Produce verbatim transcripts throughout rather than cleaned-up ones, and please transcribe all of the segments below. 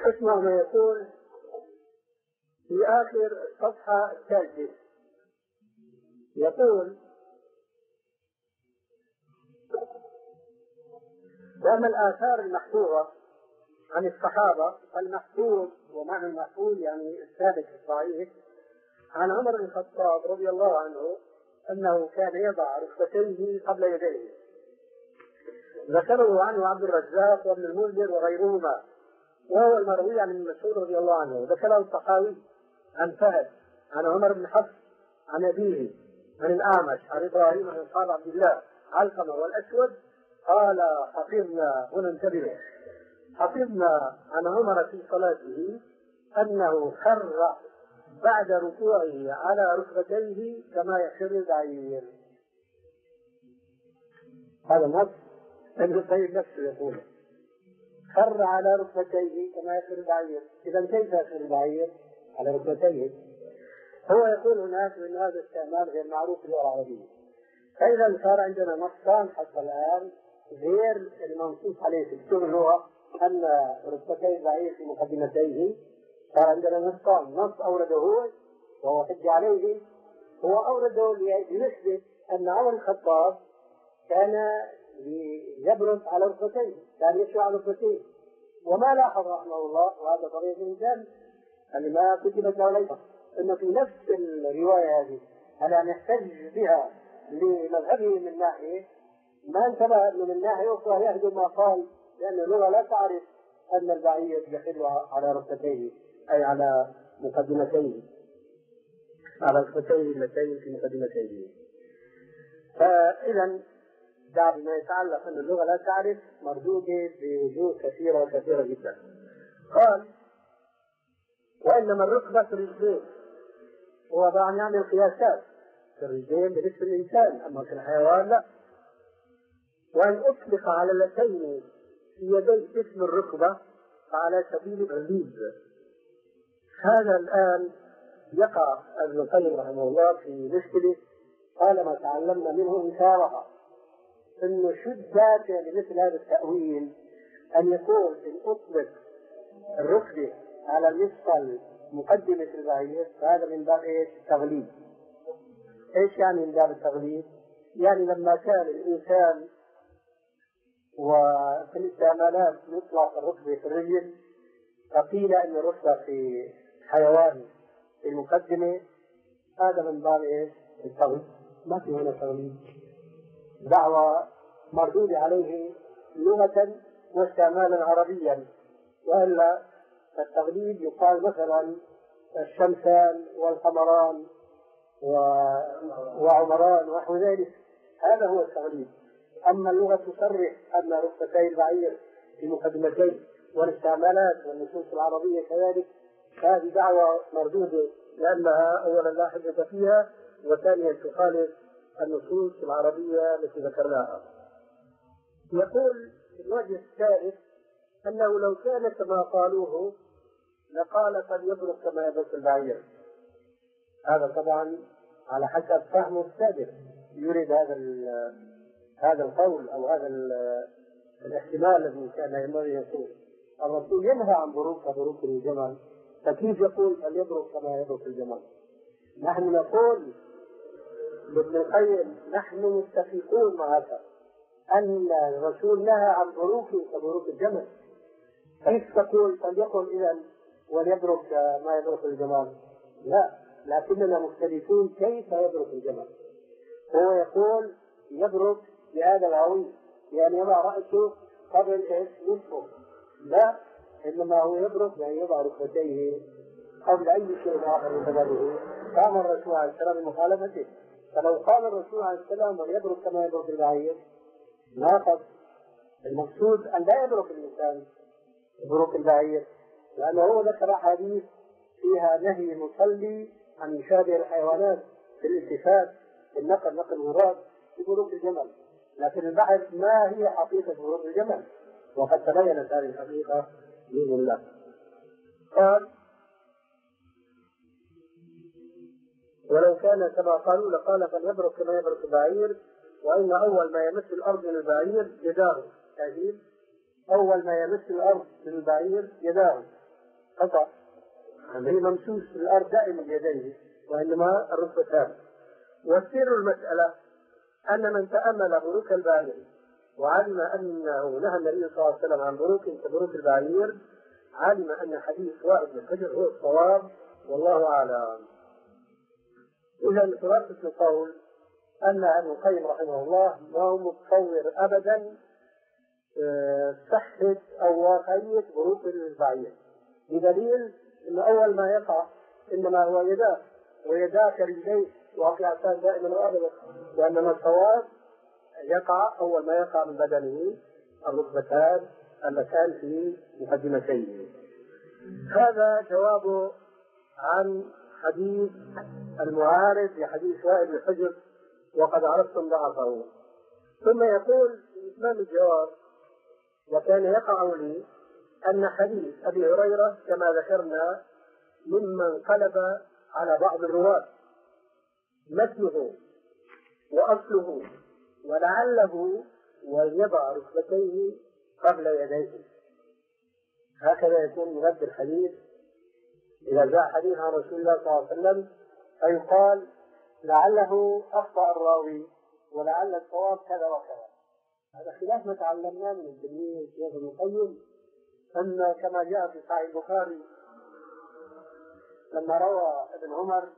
اسمع ما يقول في آخر الصفحة الثالثة. يقول: وأما الآثار المحفوظة عن الصحابة فالمحفوظ، ومعنى المحفوظ يعني الثابت الصحيح، عن عمر بن الخطاب رضي الله عنه أنه كان يضع ركبتيه قبل يديه. ذكره عنه عبد الرزاق وابن المنذر وغيرهما، وهو المروي عن ابن مسعود رضي الله عنه. ذكره الطحاوي عن فهد عن عمر بن حفص عن أبيه عن الأعمش عن إبراهيم عن أصحاب عبد الله علقمة والأسود قال: حفظنا، هنا انتبهوا، حفظنا عن عمر في صلاته أنه خر بعد ركوعه على ركبتيه كما يخر البعير. هذا النص ابن القيم نفسه يقول: خر على ركبتيه كما يخر البعير. إذا كيف يخر البعير على ركبتيه؟ هو يقول هناك من هذا استعمال غير معروف في اللغة العربية. فإذا صار عندنا نصان حتى الآن غير المنصوص عليه في كتب اللغة أن ركبتي البعير في مقدمتيه. صار عندنا نصان، نص أورده هو وهو حج عليه، هو أورده لنثبت أن عمر الخطاب كان يبرز على ركبتيه، كان يشوى على ركبتيه، وما لاحظ رحمه الله، وهذا طريق الإنسان أن ما كتبت له ليس أنه في نفس الرواية هذه على أن يحتج بها لمذهبه من ناحية، ما انتبه أنه من ناحية أخرى يهدم ما قال، لأن اللغة لا تعرف أن البعير يخر على ركبتيه، أي على مقدمتيه، على ركبتيه اللتين في مقدمتيه. فإذا بعد ما يتعلق أن اللغة لا تعرف مردوده بوجوه كثيرة وكثيرة جدا. قال: وإنما الركبة في الرجلين، هو طبعا يعمل قياسات في الرجلين بالنسبة للإنسان، أما في الحيوان لا. وإن أطلق على اللتين في يدي اسم الركبة فعلى سبيل الغليظ. هذا الآن يقع ابن القيم رحمه الله في مشكلة قال ما تعلمنا منه إنكارها، إنه شد ذاته لمثل هذا التأويل أن يقول إن أطلق الركبة على المفصل مقدمة البعير فهذا من باب إيش؟ التغليظ. إيش يعني من باب التغليظ؟ يعني لما كان الإنسان وفي الاستعمالات يطلق الركبة في الرجل، فقيل أن الركبة في حيوان في المقدمة، هذا من باب إيش؟ التغليظ. ما في هنا تغليظ، دعوة مردودة عليه لغة واستعمالا عربيا، وإلا التغليظ يقال مثلا الشمسان والقمران وعمران ونحو ذلك، هذا هو التغليظ. أما اللغة تصرح أن ركبتي البعير في مقدمتين، والاستعمالات والنصوص العربية كذلك، هذه دعوة مردودة، لأنها أولا لا حجة فيها، وثانيا تخالف النصوص العربية التي ذكرناها. يقول في الوجه الثالث أنه لو كان كما قالوه لقال فليبرك كما يبرك البعير. هذا طبعا على حسب فهمه السابق، يريد هذا هذا القول أو هذا الاحتمال الذي كان ينبغي يقول. الرسول ينهى عن بروك كبروك الجمل، فكيف يقول فليبرك كما يبرك الجمل؟ نحن نقول لابن القيم نحن متفقون معك أن الرسول نهى عن بروك كبروك الجمل، كيف تقول فليقل إذن وليبرك ما يبرك الجمل؟ لا، لكننا مختلفون كيف يبرك الجمل. هو يقول يبرك بهذا العوي، يعني يضع رأسه قبل نصفه، لا، إنما هو يبرك يعني يضع ركبتيه قبل أي شيء آخر من بدنه. قام الرسول عليه السلام بمخالفته، فلو قال الرسول عليه السلام وليبرك كما يبرك البعير ناقض. المقصود أن لا يبرك الإنسان بروك البعير، لأنه هو ذكر أحاديث فيها نهي المصلي عن يشابه الحيوانات في الالتفات، في النقل نقل الغراب في بروك الجمل، لكن البحث ما هي حقيقة بروك الجمل، وقد تبينت هذه الحقيقة بإذن الله. قال ولو كان كما قالوا لقال فليبرك كما يبرك البعير، وإن أول ما يمس الأرض من البعير يداه، يعني أول ما يمس الأرض من البعير يداه، خطأ، هي ممسوس في الأرض دائما يديه وإنما الركبتان. والسر المسألة أن من تأمل بروك البعير وعلم أنه نهى النبي صلى الله عليه وسلم عن بروك كبروك البعير علم أن حديث وائل بن حجر هو الصواب والله أعلم. إذا خلاصة القول أن ابن القيم رحمه الله ما هو متصور أبدا صحة أو واقعية بروك البعير، بدليل أن أول ما يقع إنما هو يداه ويداك رجليه واقعتان دائما وأبدا، وأنما الصواب يقع أول ما يقع من بدنه الركبتان اللتان في مقدمتيه. هذا جواب عن حديث المعارض لحديث وائل بن حجر وقد عرفتم ضعفه. ثم يقول في إتمام الجواب: وكان يقع لي أن حديث أبي هريرة كما ذكرنا ممن قلب على بعض الرواة مثله وأصله ولعله ويضع ركبتيه قبل يديه. هكذا يكون مرد الحديث إذا جاء حديث عن رسول الله صلى الله عليه وسلم فيقال لعله أخطأ الراوي ولعل الصواب كذا وكذا. هذا خلاف ما تعلمناه من التلميذ شيخ ابن القيم، أن كما جاء في صحيح البخاري لما روى ابن عمر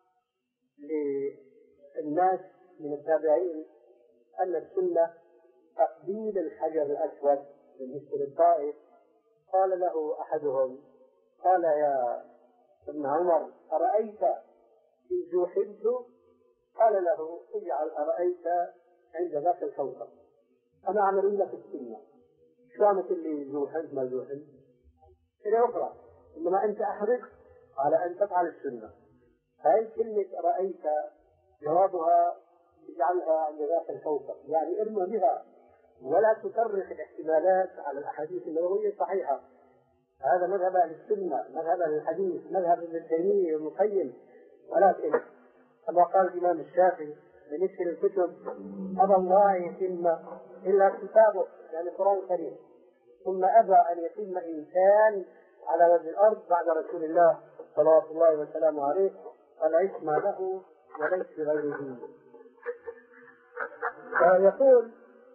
للناس من التابعين أن السنة تقبيل الحجر الأسود بالنسبة للطائف، قال له أحدهم: قال يا ابن عمر أرأيت إن جوحدت؟ قال له: اجعل أرأيت عند ذاك الكوكب، أنا أعمل لك السنة. شو مثل لي جوحد ما جوحد إلى أخرى، إنما أنت أحرص على أن تفعل السنة. هاي كلمة رأيت جوابها اجعلها عند ذاك الكوكب، يعني ارمى بها ولا تطرق الاحتمالات على الأحاديث النبوية الصحيحة. هذا مذهب أهل السنة، مذهب أهل الحديث، مذهب ابن تيمية وابن القيم. ولكن كما قال الإمام الشافعي بالنسبة للكتب: أبى الله يتم إلا كتابه، يعني القرآن الكريم، ثم أبى أن يتم إنسان على وجه الأرض بعد رسول الله صلوات الله وسلامه عليه، العصمة له وليس لغيره. فيقول: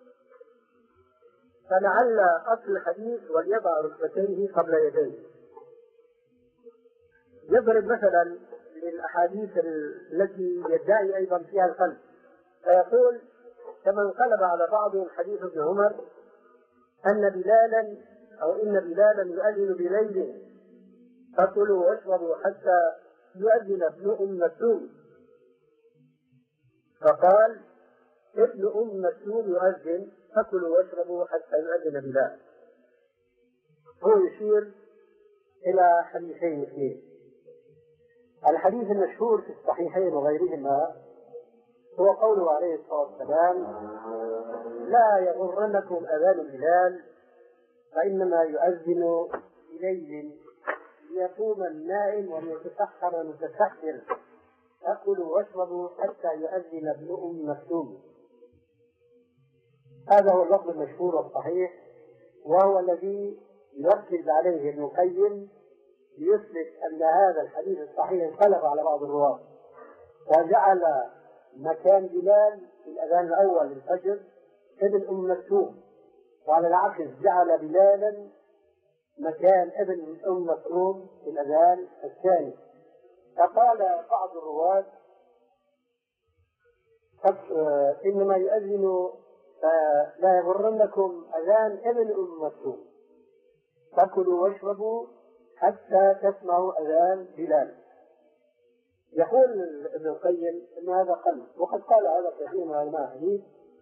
فلعل أصل الحديث وليضع ركبتيه قبل يديه. يضرب مثلا للأحاديث التي يدعي أيضا فيها القلب، فيقول: كما انقلب على بعضهم حديث ابن عمر أن بلالا أو إن بلالا يؤذن بليل فكلوا واشربوا حتى يؤذن ابن أم مكتوم، فقال: ابن أم مكتوم يؤذن فكلوا واشربوا حتى يؤذن بلال. هو يشير إلى حديثين اثنين. الحديث المشهور في الصحيحين وغيرهما هو قوله عليه الصلاة والسلام: لا يغرنكم أذان بلال فإنما يؤذن بليل ليقوم النائم وليتسحر المتسحر، فكلوا واشربوا حتى يؤذن ابن أم مكتوم. هذا هو اللفظ المشهور والصحيح، وهو الذي يركز عليه ابن القيم ليثبت أن هذا الحديث الصحيح انقلب على بعض الرواة وجعل مكان بلال في الأذان الأول للفجر ابن أم مكتوم، وعلى العكس جعل بلالا مكان ابن أم مكتوم في الأذان الثاني. فقال بعض الرواة: إنما يؤذن لا يغرنكم أذان ابن أم مكتوم فكلوا واشربوا حتى تسمعوا أذان بلال. يقول ابن القيم أن هذا قلب، وقد قال هذا كثير من علماء الحديث،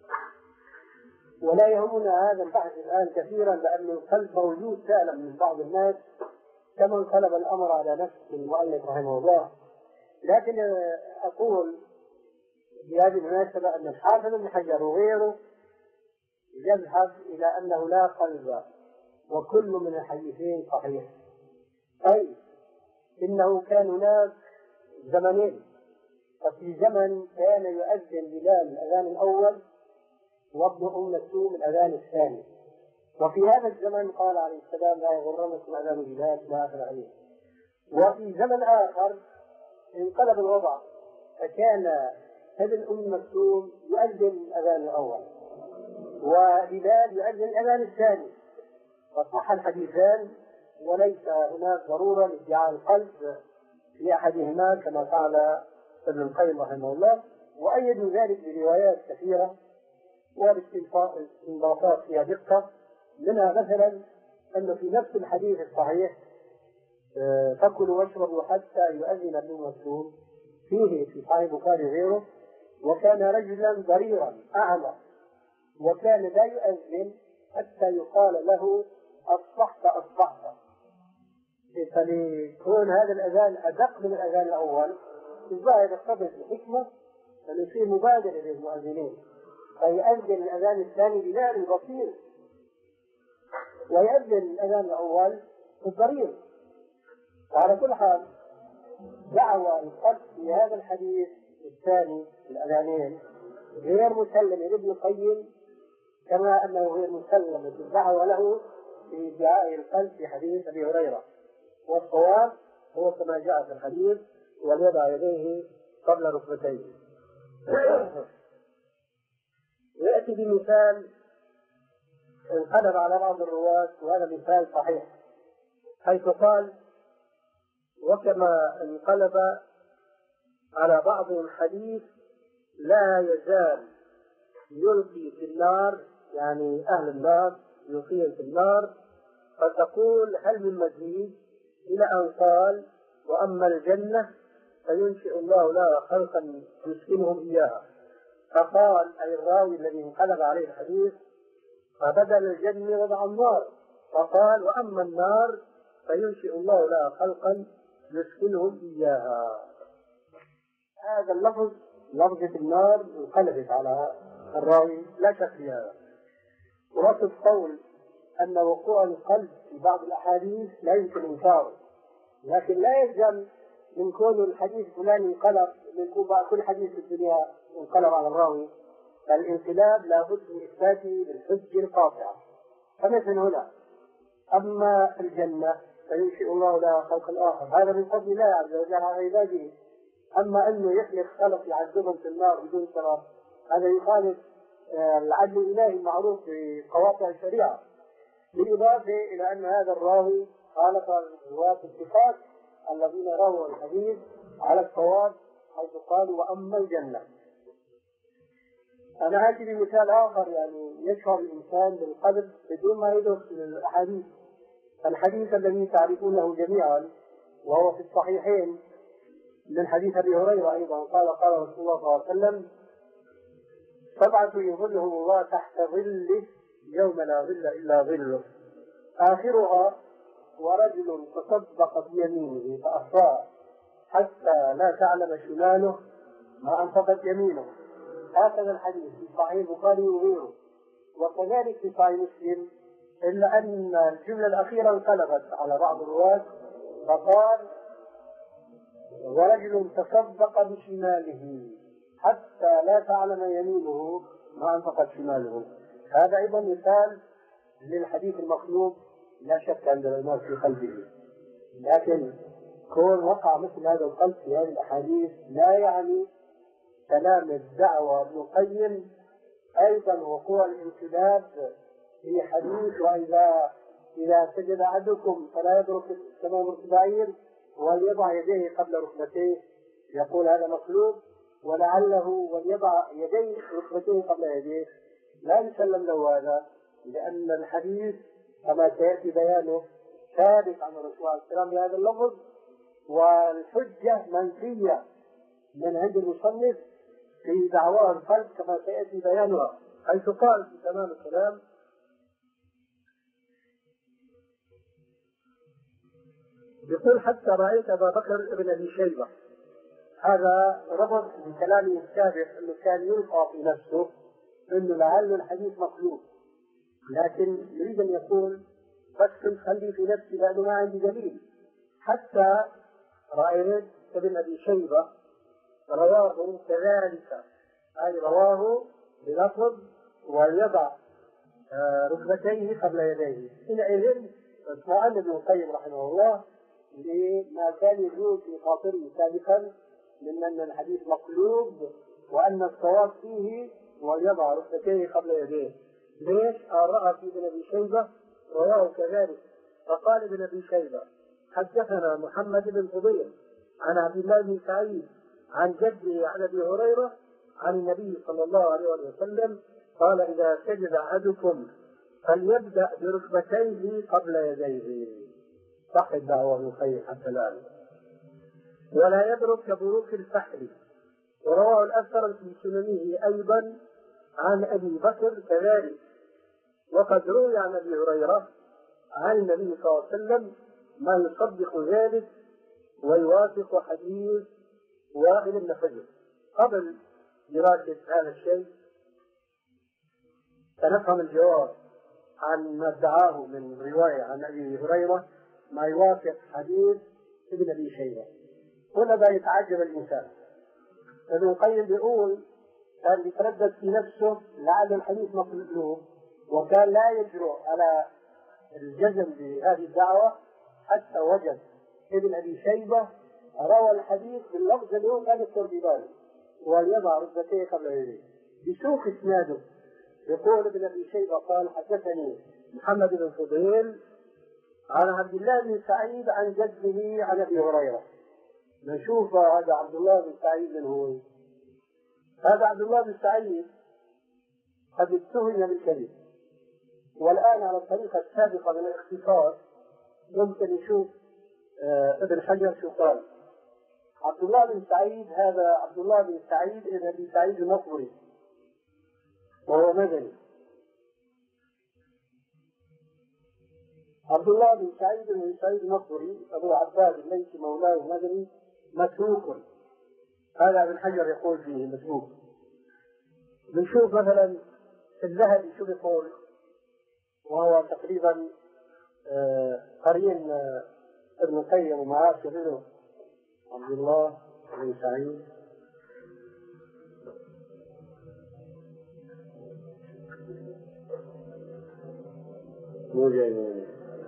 ولا يهمنا هذا البحث الآن كثيرا لأن القلب موجود فعلا من بعض الناس كما انقلب الأمر على نفس المؤلف رحمه الله. لكن أقول بهذه المناسبة أن الحافظ ابن حجر وغيره يذهب إلى أنه لا قلب وكل من الحديثين صحيح، أي إنه كان هناك زمنين، ففي زمن كان يؤذن بلال الأذان الأول وابن أم مكتوم الأذان الثاني، وفي هذا الزمن قال عليه السلام لا يغرنكم أذان بلاد ما آخر عليه. وفي زمن آخر انقلب الوضع، فكان ابن أم مكتوم يؤذن الأذان الأول وبلال يؤذن الأذان الثاني، فصح الحديثان وليس هناك ضرورة لادعاء القلب في أحدهما كما فعل ابن القيم رحمه الله، وأيدوا ذلك بروايات كثيرة والاستنباطات فيها دقة، منها مثلا أنه في نفس الحديث الصحيح فكلوا واشربوا حتى يؤذن ابن مسعود فيه في صحيح البخاري غيره، وكان رجلا ضريرا أعمى وكان لا يؤذن حتى يقال له أصبحت أصبحت، فليكون هذا الأذان أدق من الأذان الأول الظاهر يقتضي الحكمة أن يصير مبادرة للمؤذنين، فيؤذن الأذان الثاني بلال بصير ويؤذن الأذان الأول الضرير. وعلى كل حال دعوى القلب في هذا الحديث الثاني الأذانين غير مسلم لابن القيم، كما أنه غير مسلم الدعوى له في ادعاء القلب في حديث أبي هريرة، والصواب هو كما جاء في الحديث وليضع يديه قبل ركبتيه. ويأتي بمثال انقلب على بعض الرواة، وهذا مثال صحيح، حيث قال وكما انقلب على بعضهم حديث لا يزال يلقي في النار، يعني أهل النار يلقيهم في النار، فتقول هل من مزيد، إلى أن قال وأما الجنة فينشئ الله لها خلقا يسكنهم إياها، فقال أي الراوي الذي انقلب عليه الحديث فبدل الجنة وضع النار، فقال وأما النار فينشئ الله لها خلقا يسكنهم إياها. هذا اللفظ لفظة النار انقلبت على الراوي لا شك في هذا. ووصف قول أن وقوع القلب في بعض الأحاديث لا يمكن إنكاره، لكن لا يلزم من كون الحديث فلان انقلب من كل حديث في الدنيا انقلب على الراوي، فالانقلاب لابد من إثباته بالحجة القاطعة. فمثل هنا أما الجنة فينشئ الله لها خلقا آخر، هذا من فضل الله عز وجل على عباده. أما أنه يخلق خلق يعذبهم في النار بدون سبب هذا يخالف العدل الإلهي المعروف في قواطع الشريعة، بالإضافة إلى أن هذا الراوي خالف الرواة الثقات الذين رووا الحديث على الصواب، حيث قالوا وأما الجنة. أنا آتي بمثال آخر يعني يشعر الإنسان بالقلب بدون ما يدرس الأحاديث. الحديث الذي تعرفونه جميعا وهو في الصحيحين من حديث أبي هريرة أيضا قال قال رسول الله صلى الله عليه وسلم سبعة يظلهم الله تحت ظله يوم لا ظل إلا ظله، آخرها ورجل تصدق بيمينه فأخفاها حتى لا تعلم شماله ما أنفقت يمينه. هكذا الحديث في صحيح البخاري وغيره، وكذلك في صحيح مسلم، إلا أن الجملة الأخيرة انقلبت على بعض الرواة فقال ورجل تصدق بشماله حتى لا تعلم يمينه ما أنفقت شماله. هذا أيضا مثال للحديث المخلوق لا شك عند العلماء في قلبه، لكن كون وقع مثل هذا القلب في هذه الأحاديث لا يعني كلام الدعوة ابن القيم أيضا وقوع الانقلاب في حديث وإذا إذا سجد أحدكم فلا يدرك السماء البعير وليضع يديه قبل ركبتيه، يقول هذا مخلوق، ولعله وليضع يديه ركبتيه قبل يديه لا يسلم له هذا، لأن الحديث كما سيأتي بيانه ثابت عن الرسول عليه السلام بهذا اللفظ، والحجة منفية من عند المصنف في دعواه القلب كما سيأتي بيانها، حيث قال في تمام الكلام يقول حتى رأيت أبا بكر ابن أبي شيبة. هذا ربط بكلامه السابق أنه كان يلقى في نفسه أنه لعل الحديث مخلوق، لكن يريد أن يقول بس كنت خلي في نفسي لأنه ما عندي دليل. حتى رأيت ابن أبي شيبة رواه كذلك، أي رواه بلفظ ويضع ركبتيه قبل يديه. حينئذ اطمأن ابن القيم رحمه الله لما كان يجوز في خاطره سابقا من أن الحديث مقلوب وأن الصواب فيه هو يضع ركبتيه قبل يديه. ليش؟ رأى في ابن أبي شيبة رواه كذلك، فقال ابن أبي شيبة حدثنا محمد بن فضيل عن عبد الله بن سعيد عن جده عن أبي هريرة عن النبي صلى الله عليه وسلم قال إذا سجد أحدكم فليبدأ بركبتيه قبل يديه. صح الدعوة ابن القيم حتى الآن. ولا يبرك كبروك الفحل. ورواه الأثر في سننه أيضا عن أبي بكر كذلك. وقد روي عن أبي هريرة عن النبي صلى الله عليه وسلم ما يصدق ذلك ويوافق حديث وائل بن حجر. قبل دراسة هذا الشيء سنفهم الجواب عن ما ادعاه من رواية عن أبي هريرة ما يوافق حديث ابن أبي شيبة. هنا بقى يتعجب الإنسان. ابن القيم بيقول كان يتردد في نفسه لعل الحديث مقلوب، وكان لا يجرؤ على الجزم بهذه الدعوة حتى وجد ابن أبي شيبة روى الحديث باللفظ اللي هو كان يذكر بباله وليضع ركبتيه قبل يديه بسوق اسناده. يقول ابن أبي شيبة قال حدثني محمد بن فضيل عن عبد الله بن سعيد عن جده عن أبي هريرة. نشوف هذا عبد الله بن سعيد من هو. هذا عبد الله بن سعيد قد اتهم بالكذب، والآن على الطريقة السابقة من الاختصار يمكن نشوف آه ابن حجر شو قال. عبد الله بن سعيد هذا عبد الله بن سعيد ابن أبي سعيد المقبري وهو مدني. عبد الله بن سعيد بن سعيد المقبري أبو عباد الليثي مولاه مدني متروك. هذا ابن حجر يقول فيه متروك. بنشوف مثلا الذهبي شو بيقول، وهو تقريبا قرين آه ابن القيم ومعاصر له عبد الله بن سعيد مو جاي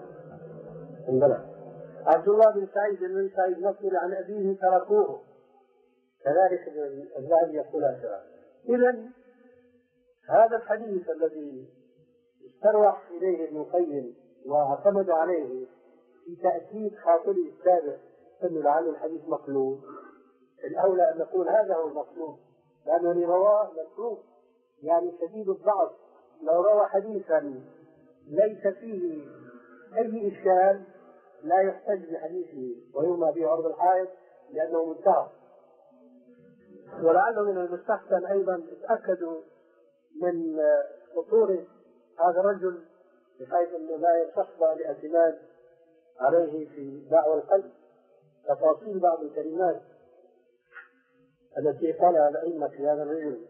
عبد الله بن سعيد بن سعيد نقل عن أبيه تركوه كذلك الذهبي يقول هكذا. إذن هذا الحديث الذي استروح إليه ابن القيم واعتمد عليه في تأكيد خاطره السابق أنه لعل الحديث مقلوب، الأولى أن نقول هذا هو المقلوب، لأنه رواه متروك يعني شديد الضعف. لو روى حديثا ليس فيه أي إشكال لا يحتج بحديثه ويرمى به عرض الحائط لأنه منتهى. ولعله من المستحسن أيضا تتأكدوا من خطورة هذا الرجل بحيث أنه لا يصحب لاعتماد عليه في دعوى القلب. تفاصيل بعض الكلمات التي قالها الأئمة في هذا الرجل.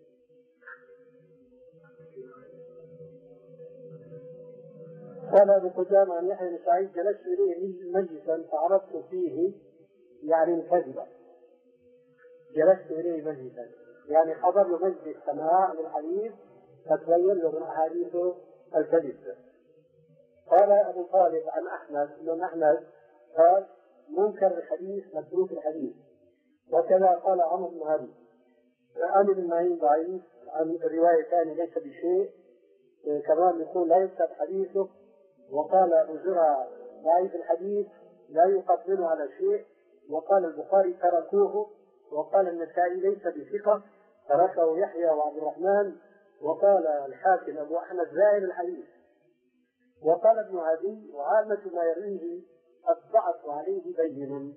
قال ابن قدامة عن يحيى بن سعيد جلست إليه مجلسا فعرضت فيه يعني الكذبة. جلست إليه مجلسا يعني حضر له مجلس سماع للحديث فتبين له من أحاديثه الكذب. قال أبو طالب عن أحمد بن أحمد قال منكر الحديث متروك الحديث. وكذا قال عمرو بن هادي عن ابن معين ضعيف عن الرواية ثانية ليس بشيء كمان يقول لا يكتب حديثه. وقال أبو زرع ضعيف الحديث لا يقدمه على شيء. وقال البخاري تركوه. وقال النسائي ليس بثقة تركه يحيى وعبد الرحمن. وقال الحاكم أبو أحمد زائد الحديث. وقال ابن عدي وعامة ما يرويه الضعف عليه بين.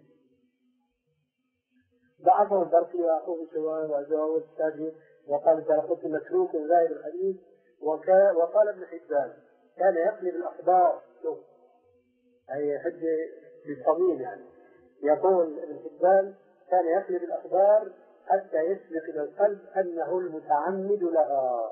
ضعفه البرقي وأخوه سواء وزواج الساجد. وقال تركت متروك زائد الحديث. وقال ابن حبان كان يقلب الأخبار أي حجة بالطويل يعني. يقول ابن حبان كان يقلب الأخبار حتى يسبق إلى القلب أنه المتعمد لها.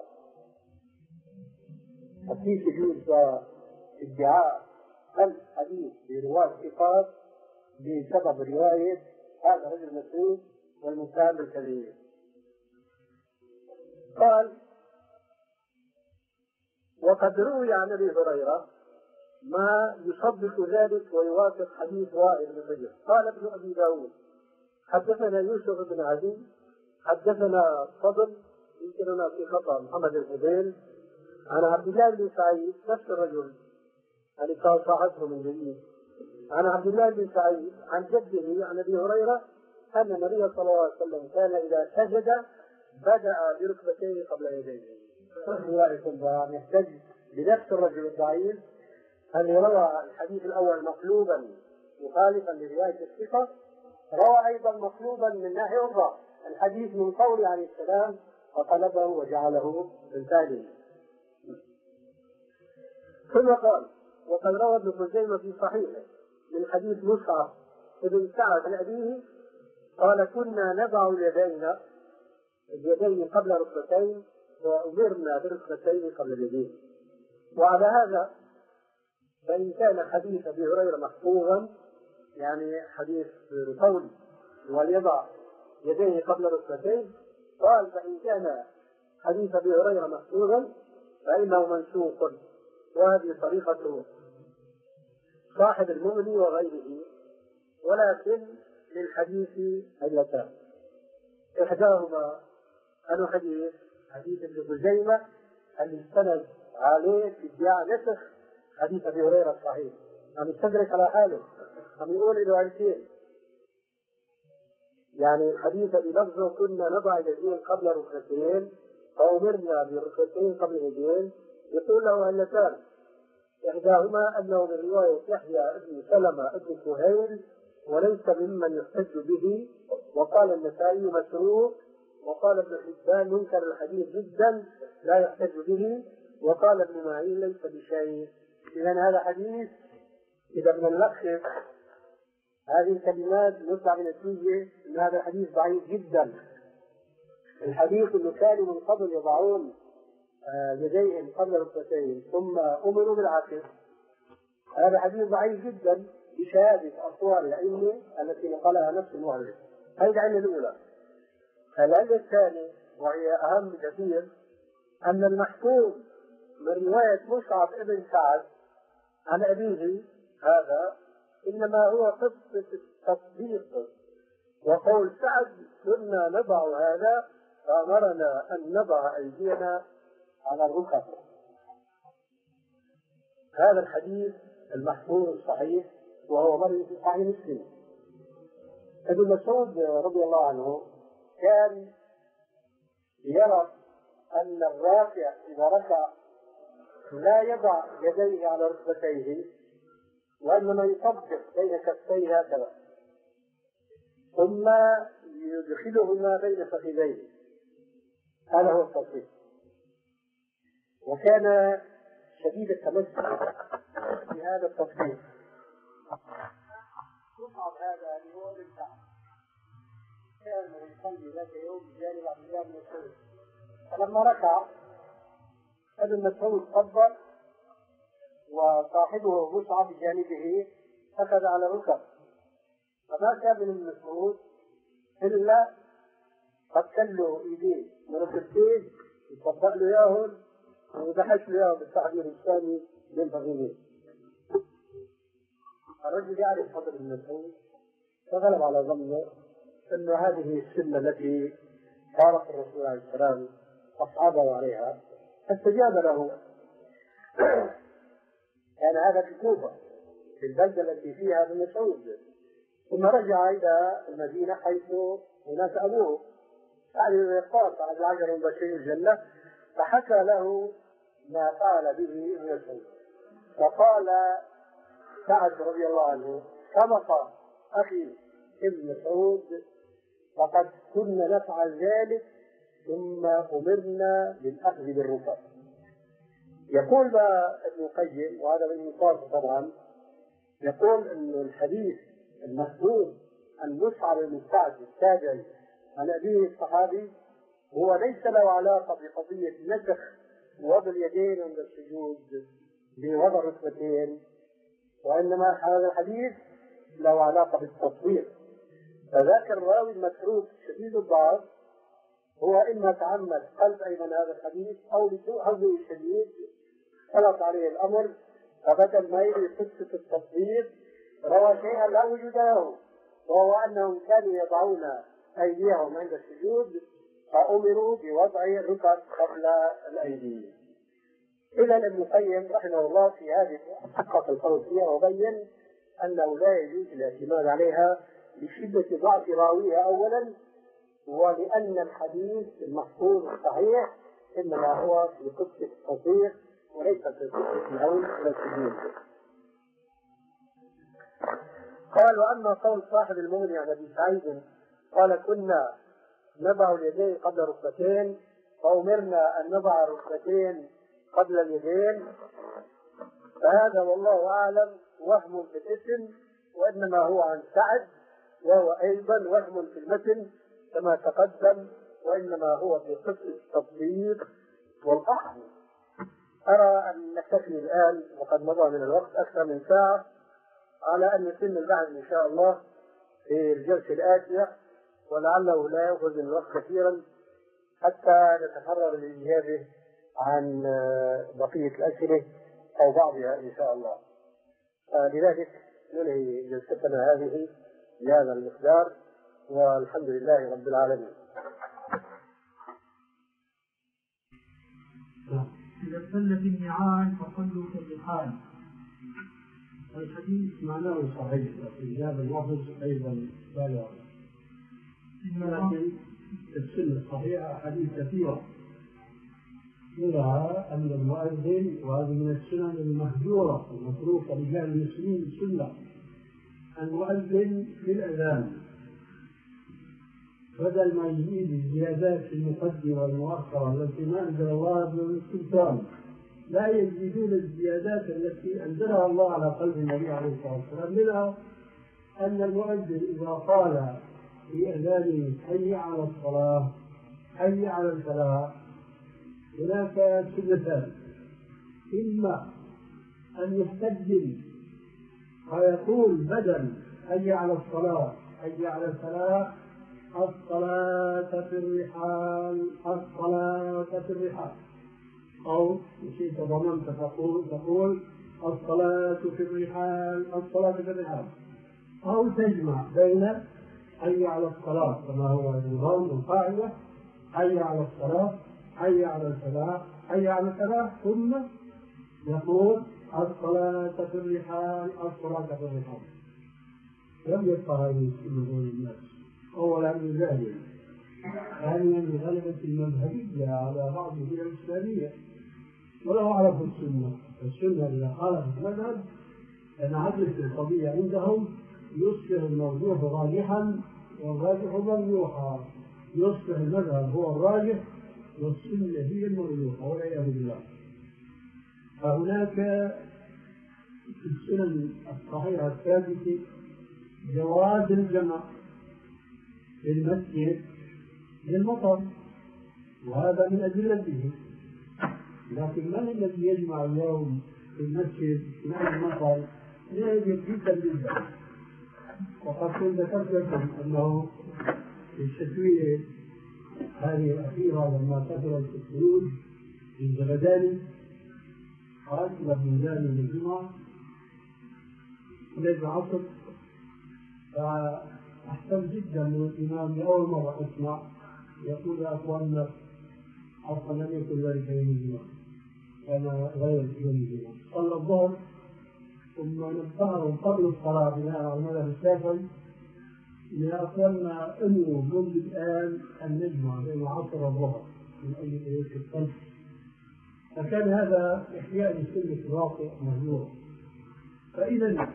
فكيف يجوز ادعاء قلب حديث برواة ثقات بسبب رواية هذا الرجل مسعود والمتهم بالكذب؟ قال وقد روي عن ابي هريره ما يصدق ذلك ويوافق حديث وائل بن حجر. قال ابن ابي داود حدثنا يوسف بن عدي حدثنا فضل يمكننا في خطأ محمد الحبيل عن عبد الله بن سعيد نفس الرجل الذي كان صاحبه من جديد عن عبد الله بن سعيد عن جده عن ابي هريره ان النبي صلى الله عليه وسلم كان اذا سجد بدأ بركبتيه قبل يديه. الله يكون يحتج بنفس الرجل الضعيف الذي روى الحديث الاول مقلوبا مخالفا لروايه الثقه، روى ايضا مقلوبا من ناحيه اخرى الحديث من قول عليه السلام فقلبه وجعله من ثانيه. ثم قال وقد روى ابن خزيمة في صحيحه من حديث مصعب بن سعد عن أبيه قال كنا نضع اليدين اليدين قبل ركبتين وأمرنا بركبتين قبل اليدين. وعلى هذا فإن كان حديث أبي هريرة محفوظا يعني حديث القول وليضع يديه قبل ركبتين، قال فإن كان حديث أبي هريرة محفوظا فإنه منسوخ، وهذه طريقة صاحب المغني وغيره. ولكن للحديث علتان، إحداهما أنه حديث حديث ابن خزيمة الذي استند عليه في ادعاء نسخ حديث أبي هريرة الصحيح، عم يستدرك على حاله، عم يقول له علتين، يعني الحديث بلفظه كنا نضع اليدين قبل ركبتين فأمرنا بركبتين قبل اليدين، يقول له علتان، إحداهما أنه من رواية يحيى ابن سلمة ابن كهيل وليس ممن يحتج به، وقال النسائي مسروق، وقال ابن حبان منكر الحديث جدا لا يحتج به، وقال ابن معين ليس بشيء. إذن هذا حديث إذا بدنا نلخص هذه الكلمات نطلع بنتيجة أن هذا الحديث ضعيف جدا. الحديث اللي كانوا من قبل يضعون يديهم قبل ركبتين ثم أمروا بالعكس، هذا حديث ضعيف جدا بشهادة أقوال العلم التي نقلها نفس المؤلف. هذه العلة الأولى. العلة الثانية وهي أهم بكثير أن المحفوظ من رواية مصعب ابن سعد عن أبيه هذا إنما هو قصة التطبيق، وقول سعد كنا نضع هذا فأمرنا أن نضع أيدينا على الركب. هذا الحديث المحفوظ الصحيح وهو مروي في صحيح مسلم. ابن مسعود رضي الله عنه كان يرى أن الراكع إذا ركع لا يضع يديه على ركبتيه وإنما يطبق بين كفيه هكذا ثم يدخلهما بين فخذيه، هذا هو التصحيح. وكان شديد التمسك بهذا التصحيح. مصعب هذا هو ابن سعد كان يصلي ذات يوم بجانب عبد الله بن مسعود، فلما ركع ابن مسعود كبر وصاحبه مصعب بجانبه أخذ على الركب، فما كان من ابن مسعود إلا قد كله إيديه من ركبتين يطبق له إياهم ويبحث له إياهم بالتعبير الثاني للفقيرين. الرجل يعرف فضل ابن مسعود فغلب على ظنه أن هذه السنة التي فارق الرسول عليه السلام أصحابه عليها، فاستجاب له. كان هذا في كوفة في البلدة التي فيها ابن مسعود، ثم رجع إلى المدينة حيث هناك أبوه سعد بن وقاص أحد العشر المبشرين الجنة، فحكى له ما فعل به ابن مسعود، فقال سعد رضي الله عنه سبق أخي ابن مسعود فقد كنا نفعل ذلك ثم أمرنا بالأخذ بالركب. يقول بقى ابن القيم وهذا من المصاب طبعا، يقول أن الحديث المحفوظ عن مصعب بن سعد التابعي عن أبيه الصحابي هو ليس له علاقة بقضية نسخ وضع اليدين عند السجود بوضع الركبتين، وإنما هذا الحديث له علاقة بالتصوير. فذاك الراوي المتروك شديد الضعف هو إما تعمد قلب أيضا هذا الحديث أو لسوء حظه الشديد اختلط عليه الأمر، فبدل ما يروي قصة التطبيق روى شيئا لا وجود له، وهو أنهم كانوا يضعون أيديهم عند السجود فأمروا بوضع الركب قبل الأيدي. إذا ابن القيم رحمه الله في هذه حقق القول فيها وبين أنه لا يجوز الاعتماد عليها لشدة ضعف راويها أولا، ولأن الحديث المحفوظ الصحيح إنما هو في قصة التصديق وليس في قصة الهون إلى السجود. قال: وأما قول صاحب المغني عن أبي سعيد قال: كنا نضع اليدين قبل ركبتين فأمرنا أن نضع الركبتين قبل اليدين، فهذا والله أعلم وهم في الاسم، وإنما هو عن سعد، وهو أيضا وهم في المتن كما تقدم، وإنما هو في قصة التطبيق والأحد. أرى أن نكتفي الآن وقد مضى من الوقت أكثر من ساعة، على أن يتم البحث إن شاء الله في الجلسة الآتية، ولعله لا يأخذ من الوقت كثيرا حتى نتفرغ للإجابة عن بقية الأسئلة أو بعضها إن شاء الله. لذلك ننهي جلستنا هذه بهذا المقدار، والحمد لله رب العالمين. إذا صلى في النعال فصلوا في الرحال. الحديث معناه صحيح، لكن هذا اللفظ أيضا لا يعرف. لكن السنة الصحيحة أحاديث كثيرة منها أن المؤذن، وهذه من السنن المهجورة المتروكة لرجال المسلمين السنة، المؤذن في الأذان بدل ما يزيد الزيادات في المقدمة والمؤخرة التي ما أنزل الله من السلطان، لا يزيدون الزيادات التي أنزلها الله على قلب النبي عليه الصلاة والسلام. منها أن المؤذن إذا قال في أذانه حي على الصلاة حي على الفلاح، هناك سنتان: إما أن يستبدل ويقول بدل حي على الصلاة حي على الفلاح الصلاة في الرحال الصلاة في الرحال، أو شيء ضمنت تقول تقول الصلاة في الرحال الصلاة في الرحال، أو تجمع بين حي على الصلاة كما هو النظام والقاعدة حي على الصلاة حي على الفلاح حي على الفلاح، ثم يقول الصلاة في الرحال الصلاة في الرحال. لم يبقى هذه السنة بين الناس، أولا من ذلك، ثانيا لغلبة المذهبية على بعض الدول الإسلامية، ولو عرفوا السنة السنة إذا خالفت المذهب أن عدلت القضية عندهم يصبح المرجوح راجحا والراجح مرجوحا، يصبح المذهب هو الراجح والسنة هي المرجوحة والعياذ بالله. فهناك في السنن الصحيحة الثابتة جواز الجمع في المسجد للمطر، وهذا من أدلته. لكن من الذي يجمع اليوم في المسجد مع المطر؟ يجب جدا جدا. وقد كنت ذكرت لكم أنه في الشتوية هذه الأخيرة لما كثرت الخروج في الزبداني قال ابن زاني من الجمعة وليس عصر، فأحسن جدا من الإمام لأول مرة أسمع يقول يا أخواننا أصلا لم يكن ذلك يوم الجمعة، كان غير يوم الجمعة. صلى الظهر ثم نبههم قبل الصلاة بناء على المذهب الشافعي يا أخواننا أنه منذ الآن أن نجمع بين عصر والظهر من أجل إيش الصلاة. فكان هذا إحياء لسنة الواقع مهجورة. فإذا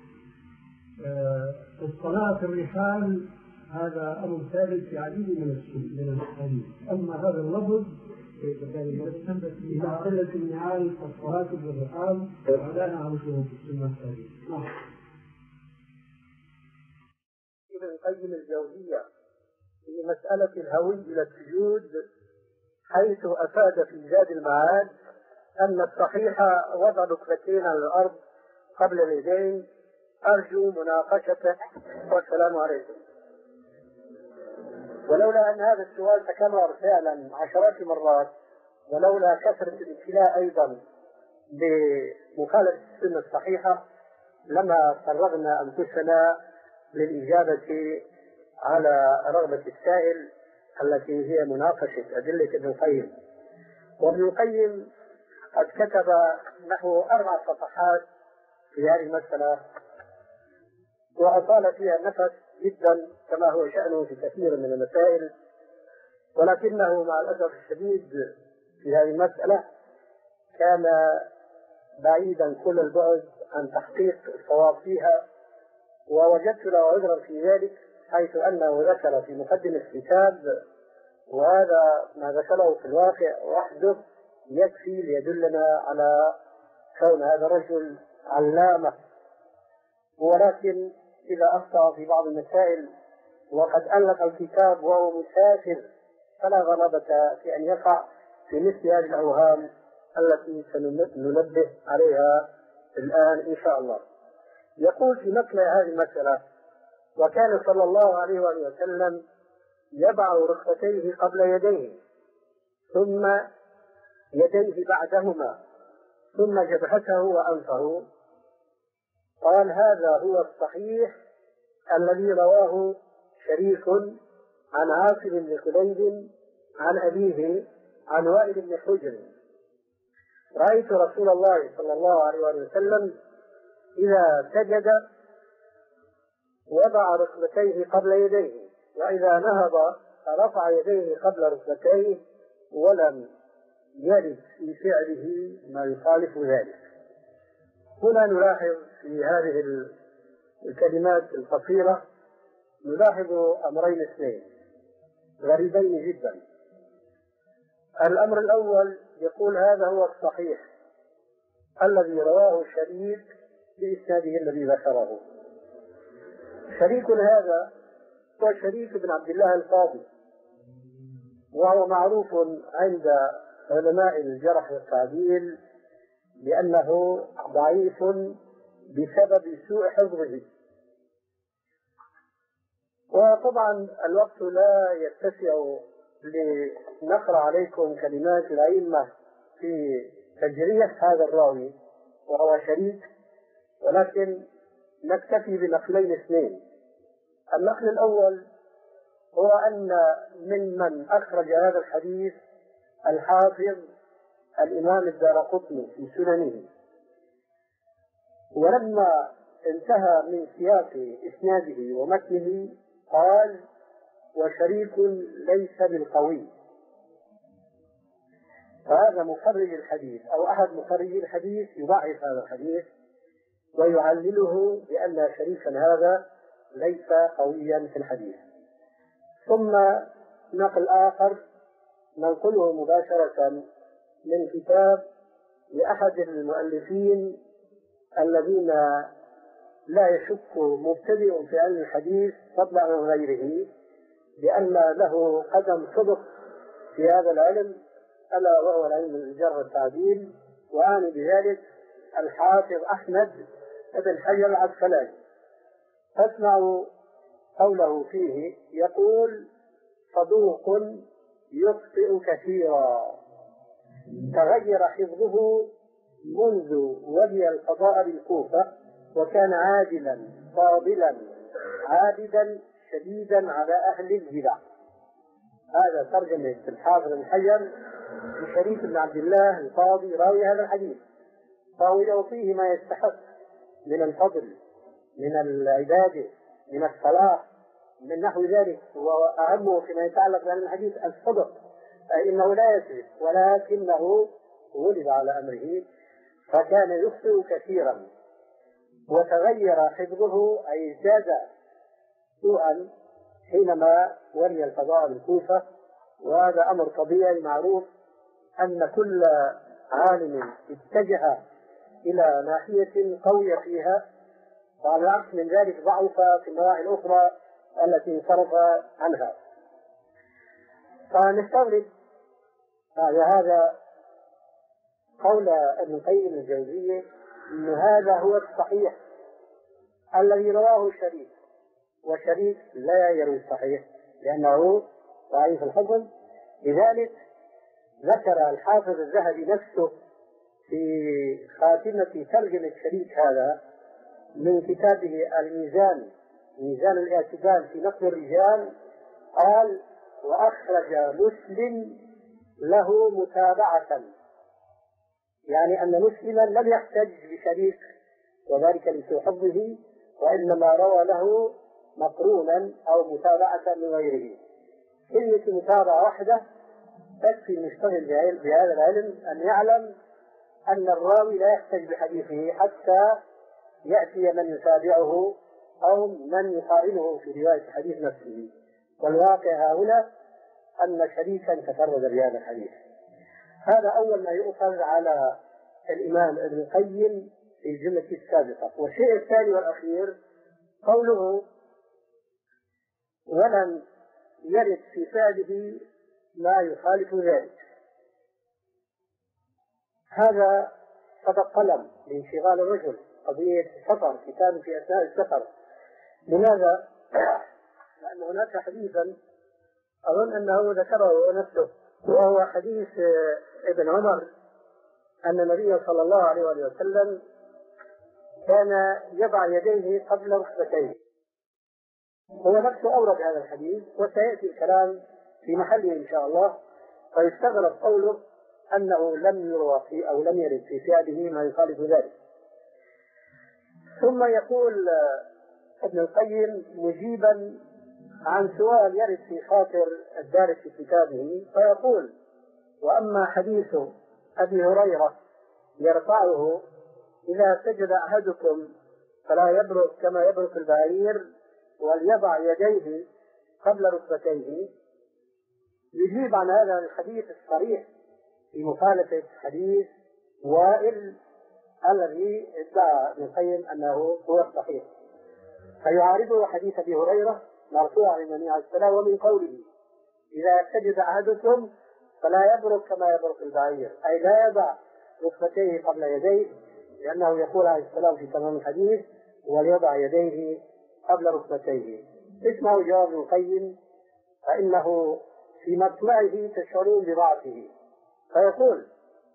الصلاة في الرحال هذا أمر ثابت في عديد من السنن من الحديث. أما هذا اللفظ إذا قلت النعال الصلاة في الرحال فلا نعرفه في السنة الثابتة. ابن القيم الجوزية في مسألة الهوي إلى السجود، حيث أفاد في زاد المعاد أن الصحيح وضع ركبتين على الأرض قبل اليدين. أرجو مناقشته والسلام عليكم. ولولا أن هذا السؤال تكرر فعلا عشرات مرات، ولولا كثرة الابتلاء أيضا بمخالفة السنة الصحيحة لما فرغنا أنفسنا للإجابة على رغبة السائل التي هي مناقشة أدلة ابن القيم. وابن القيم قد كتب نحو أربع صفحات في هذه المسألة وأطال فيها النفس جدا كما هو شأنه في كثير من المسائل، ولكنه مع الأسف الشديد في هذه المسألة كان بعيدا كل البعد عن تحقيق الصواب فيها، ووجدت له عذرا في ذلك حيث أنه ذكر في مقدمة الكتاب، وهذا ما ذكره في الواقع وحده يكفي ليدلنا على كون هذا الرجل علامة. ولكن إذا أخطأ في بعض المسائل وقد ألف الكتاب وهو مسافر فلا غرابة في أن يقع في مثل هذه الأوهام التي سننبه عليها الآن إن شاء الله. يقول في مثل هذه المسألة: وكان صلى الله عليه وآله وسلم يضع ركبتيه قبل يديه ثم يديه بعدهما ثم جبهته وأنفه. قال: هذا هو الصحيح الذي رواه شريك عن عاصم بن كليب عن أبيه عن وائل بن حجر: رأيت رسول الله صلى الله عليه وسلم إذا سجد وضع ركبتيه قبل يديه، وإذا نهض رفع يديه قبل ركبتيه، ولم يرد في فعله ما يخالف ذلك. هنا نلاحظ في هذه الكلمات القصيرة نلاحظ أمرين اثنين غريبين جدا. الأمر الأول يقول: هذا هو الصحيح الذي رواه شريك بإسناده الذي ذكره. شريك هذا هو شريك بن عبد الله القاضي، وهو معروف عند علماء الجرح والتعديل بأنه ضعيف بسبب سوء حفظه. وطبعا الوقت لا يتسع لنقرأ عليكم كلمات الأئمة في تجريح هذا الراوي وهو شريك، ولكن نكتفي بنقلين اثنين. النقل الأول هو أن ممن أخرج هذا الحديث الحافظ الإمام الدارقطني في سننه، ولما انتهى من سياق إسناده ومتنه قال: وشريك ليس بالقوي. فهذا مخرج الحديث أو أحد مخرجي الحديث يضعف هذا الحديث ويعلله بأن شريكا هذا ليس قويا في الحديث. ثم نقل آخر ننقله مباشرة من كتاب لأحد المؤلفين الذين لا يشك مبتدئ في علم الحديث فضلا عن غيره بأن له قدم صدق في هذا العلم، ألا وهو العلم الجرح والتعديل، وأعني بذلك الحافظ أحمد بن حجر العسقلاني. فاسمعوا قوله فيه، يقول: صدوق يخطئ كثيرا، تغير حفظه منذ ولي القضاء بالكوفة، وكان عادلا فاضلا عابدا شديدا على أهل البدع. هذا ترجمة الحافظ بن حجر لشريك بن عبد الله القاضي راوي هذا الحديث، فهو يعطيه ما يستحق من الفضل، من العبادة، من الصلاة، من نحو ذلك. وأهمه فيما يتعلق بعلم الحديث الصدق، أي إنه لا يكذب، ولكنه ولد على أمره فكان يخطئ كثيرا، وتغير حفظه أي زاد سوءا حينما ولي القضاء بالكوفة. وهذا أمر طبيعي معروف أن كل عالم اتجه إلى ناحية قوية فيها، وعلى العكس من ذلك ضعف في النواحي الأخرى التي انصرف عنها. فنستغرب على هذا قول ابن القيم الجوزية أن هذا هو الصحيح الذي رواه شريك، وشريك لا يروي الصحيح لأنه ضعيف الحفظ. لذلك ذكر الحافظ الذهبي نفسه في خاتمة ترجمة شريك هذا من كتابه الميزان، ميزان الاعتدال في نقد الرجال، قال: وأخرج مسلم له متابعة، يعني أن مسلما لم يحتج بشريك وذلك لسوء حظه، وإنما روى له مقرونا أو متابعة من غيره. كلمة متابعة واحدة تكفي المشتغل بهذا العلم أن يعلم أن الراوي لا يحتج بحديثه حتى يأتي من يتابعه أو من يقارنه في رواية الحديث نفسه. والواقع هنا أن شريكا تفرد بهذا الحديث. هذا أول ما يؤخذ على الإمام ابن القيم في الجملة السابقة. والشيء الثاني والأخير قوله: ولم يرد في فعله ما يخالف ذلك. هذا قد قلم لانشغال الرجل قضية السفر، كتاب في أثناء السفر. لماذا؟ لأن هناك حديثا أظن أنه ذكره نفسه، وهو حديث ابن عمر أن النبي صلى الله عليه وسلم كان يضع يديه قبل ركبتيه. هو نفسه أورد هذا الحديث وسيأتي الكلام في محله إن شاء الله، فيستغرب قوله أنه لم يروى في أو لم يرد في فعله ما يخالف ذلك. ثم يقول ابن القيم مجيبا عن سؤال يرد في خاطر الدارس في كتابه، فيقول: وأما حديث أبي هريرة يرفعه: إذا سجد أحدكم فلا يبرك كما يبرك البعير وليضع يديه قبل ركبتيه، يجيب عن هذا الحديث الصريح في مخالفة حديث وائل الذي ادعى ابن القيم أنه هو الصحيح، فيعارضه حديث أبي هريرة مرفوع عن النبي عليه السلام ومن قوله: إذا سجد أحدكم فلا يبرك كما يبرك البعير، أي لا يضع ركبتيه قبل يديه، لأنه يقول عليه السلام في تمام الحديث: وليضع يديه قبل ركبتيه. اسمعوا جواب ابن القيم فإنه في مطلعه تشعرون بضعفه. فيقول: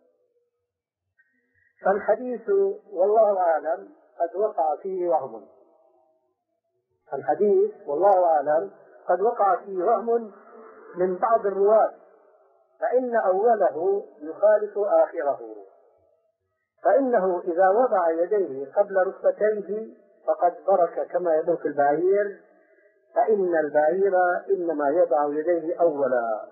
فالحديث والله أعلم قد وقع فيه وهم. الحديث والله أعلم قد وقع فيه وهم من بعض الرواة، فإن أوله يخالف آخره، فإنه إذا وضع يديه قبل ركبتيه فقد برك كما يبرك البعير، فإن البعير إنما يضع يديه أولا.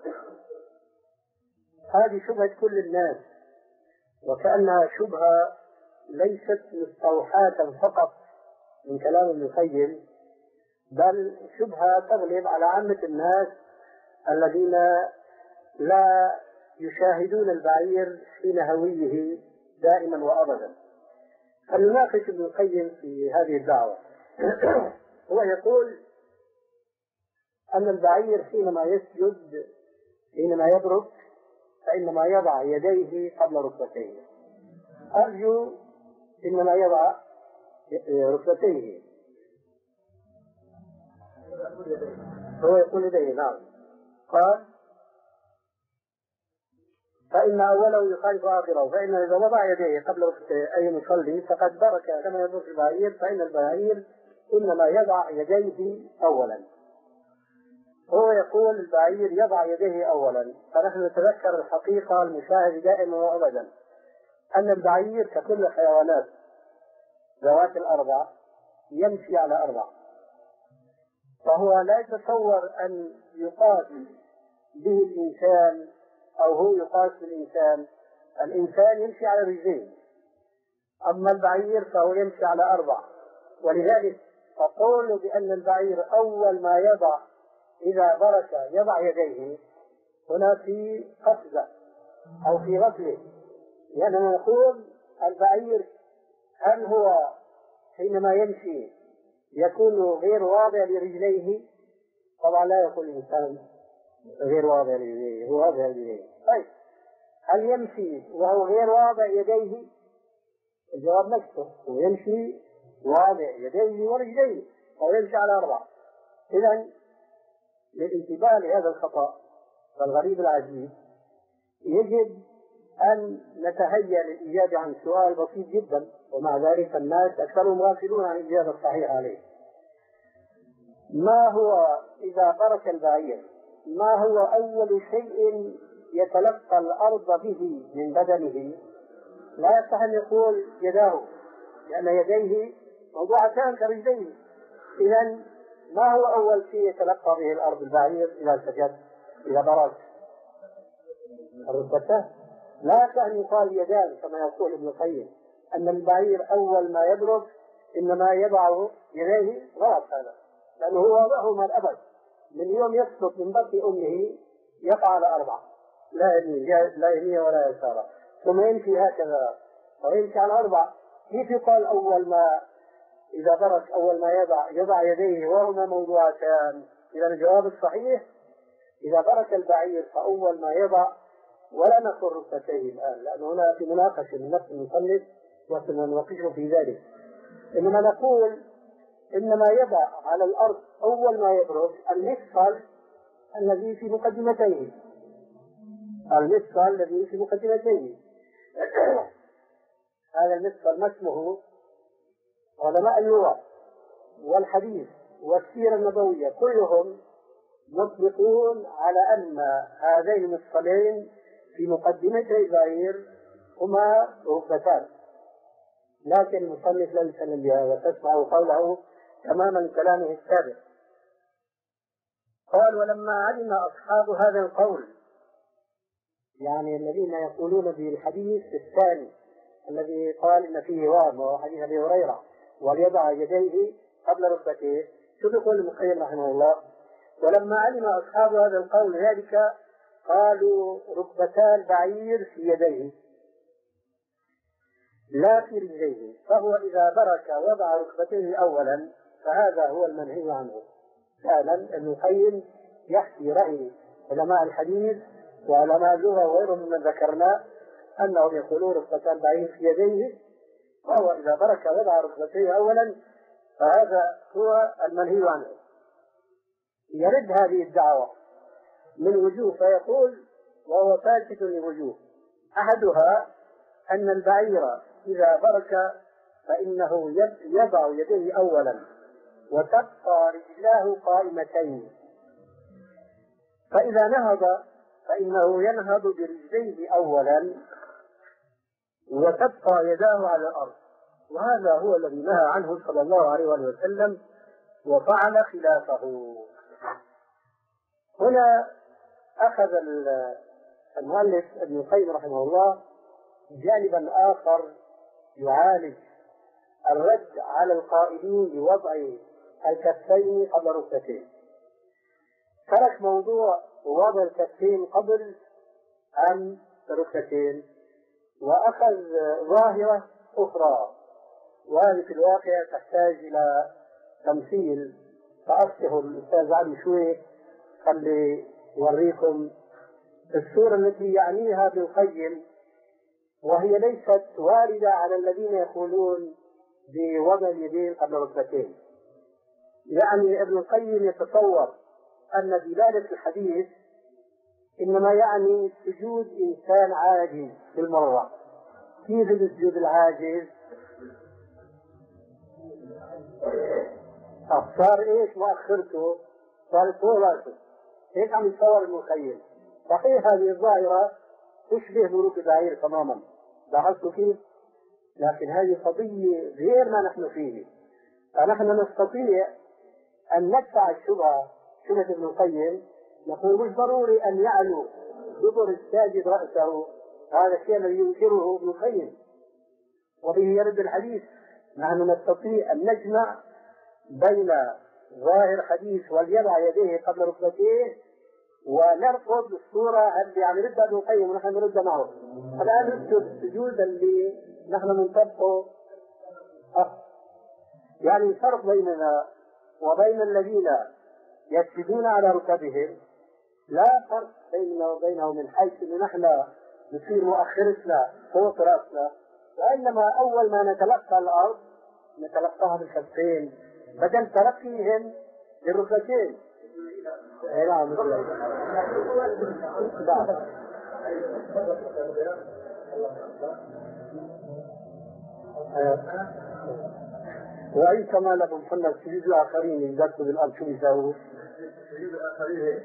هذه شبهة كل الناس، وكأنها شبهة ليست مستوحاة فقط من كلام ابن القيم، بل شبهة تغلب على عامة الناس الذين لا يشاهدون البعير حين هويه دائما وأبدا. فلنناقش ابن القيم في هذه الدعوة. هو يقول أن البعير حينما يسجد حينما يبرك فإنما يضع يديه قبل ركبتيه. أرجو إنما يضع ركبتيه. هو يقول يديه. نعم. قال: فإن أوله يخالف آخره، فإن إذا وضع يديه قبل ركبتيه أي مصلي فقد برك كما يبرك البعير، فإن البعير إنما يضع يديه أولا. هو يقول البعير يضع يديه أولا، فنحن نتذكر الحقيقة المشاهد دائما وأبدا أن البعير ككل الحيوانات ذوات الأربع يمشي على أربع، فهو لا يتصور أن يقاس به الإنسان أو هو يقاس بالإنسان. الإنسان يمشي على رجلين، أما البعير فهو يمشي على أربع. ولذلك أقول بأن البعير أول ما يضع إذا برك يضع يديه هنا في قفزة أو في غفلة، لأننا نقول البعير هل هو حينما يمشي يكون غير واضع لرجليه؟ طبعا لا يقول الإنسان غير واضع لرجليه، هو واضع لرجليه. طيب هل يمشي وهو غير واضع يديه؟ الجواب نفسه، هو يمشي واضع يديه ورجليه أو يمشي على أربعة. إذن للانتباه لهذا الخطأ والغريب العجيب يجب أن نتهيأ للإجابة عن سؤال بسيط جدا، ومع ذلك الناس أكثرهم غافلون عن الإجابة الصحيحة عليه. ما هو إذا برك البعير ما هو أول شيء يتلقى الأرض به من بدنه؟ لا يصح أن يقول يداه، لأن يديه موضوعتان كرجليه. إذا ما هو أول شيء يتلقى به الأرض البعير إذا سجد إذا برك؟ الركبتان. لا يصح أن يقال يدان كما يقول ابن القيم أن البعير أول ما يبرك إنما يضع يديه. غلط هذا، لأنه هو وضعهما الأبد من يوم يسقط من بطن أمه يقع على أربعة، لا يمين لا يمين ولا يسار، ثم يمشي هكذا ويمشي على أربعة. كيف يقال أول ما إذا برك أول ما يضع يضع يديه وهما موضوعتان؟ إذا الجواب الصحيح إذا برك البعير فأول ما يضع، ولا نقول ركبتيه الآن لأن هنا في مناقشة من نفس المصنف وسنناقشه في ذلك، إنما نقول إنما يضع على الأرض أول ما يبرك المفصل الذي في مقدمتيه، المفصل الذي في مقدمتيه. هذا المفصل ما اسمه؟ علماء اللغة والحديث والسيرة النبوية كلهم مطلقون على أن هذين المفصلين في مقدمتي البعير هما ركبتان، لكن المصنف لم يسلم بها وتسمع قوله تماما كلامه السابق. قال: ولما علم أصحاب هذا القول، يعني الذين يقولون بالحديث الثاني الذي قال إن فيه وهم وهو حديث أبي هريرة وليضع يديه قبل ركبتيه، شو بيقول ابن القيم رحمه الله؟ ولما علم أصحاب هذا القول ذلك قالوا ركبتا البعير في يديه لا في رجليه، فهو إذا برك وضع ركبتيه أولا، فهذا هو المنهي عنه. فعلا ابن القيم يحكي رأي علماء الحديث وعلماء اللغة وغيرهم من ذكرنا أنهم يقولون ركبتا البعير في يديه، فهو إذا برك وضع ركبتيه أولا، فهذا هو المنهي عنه. يرد هذه الدعوة من وجوه، فيقول وهو فاسد لوجوه. أحدها أن البعير إذا برك فإنه يضع يديه أولا وتبقى رجلاه قائمتين، فإذا نهض فإنه ينهض برجليه أولا وتبقى يداه على الأرض، وهذا هو الذي نهى عنه صلى الله عليه وسلم وفعل خلافه. هنا أخذ المؤلف ابن القيم رحمه الله جانبا آخر يعالج الرد على القائلين بوضع الكفين قبل ركبتين. ترك موضوع وضع الكفين قبل عن ركبتين وأخذ ظاهرة أخرى، وهذه في الواقع تحتاج إلى تمثيل، فأفتح الأستاذ علي شوي خلي يوريكم الصورة التي يعنيها ابن القيم، وهي ليست واردة على الذين يقولون بوضع اليدين قبل ركبتين. يعني ابن القيم يتصور أن دلالة الحديث إنما يعني سجود إنسان عاجز بالمرة. كيف السجود العاجز؟ صار إيش مؤخرته؟ صار طولته، هيك عم يتصور ابن القيم. صحيح هذه الظاهرة تشبه بروك البعير تماما، لاحظتوا كيف؟ لكن هذه قضية غير ما نحن فيه، فنحن نستطيع أن ندفع الشبهة شبهة ابن القيم. نقول مش ضروري أن يعلو دبر الساجد رأسه، هذا الشيء الذي ينكره ابن القيم وبه يرد الحديث. نحن نستطيع أن نجمع بين ظاهر حديث وليضع يديه قبل ركبتيه ونرفض الصورة اللي عم يردها ابن القيم ونحن نرد معه. الآن نسجد السجود اللي نحن ننطبقه. أه. يعني الفرق بيننا وبين الذين يسجدون على ركبهم لا فرق بيننا وبينهم من حيث أن نحن نصير مؤخرتنا فوق رأسنا، وإنما أول ما نتلقى الأرض نتلقاها بالكفين بدل تلقيهم بالركبتين. نعم. وأي كما لكم كنا السجود الآخرين ينزلوا بالأرض شو يساووا؟ السجود الآخرين.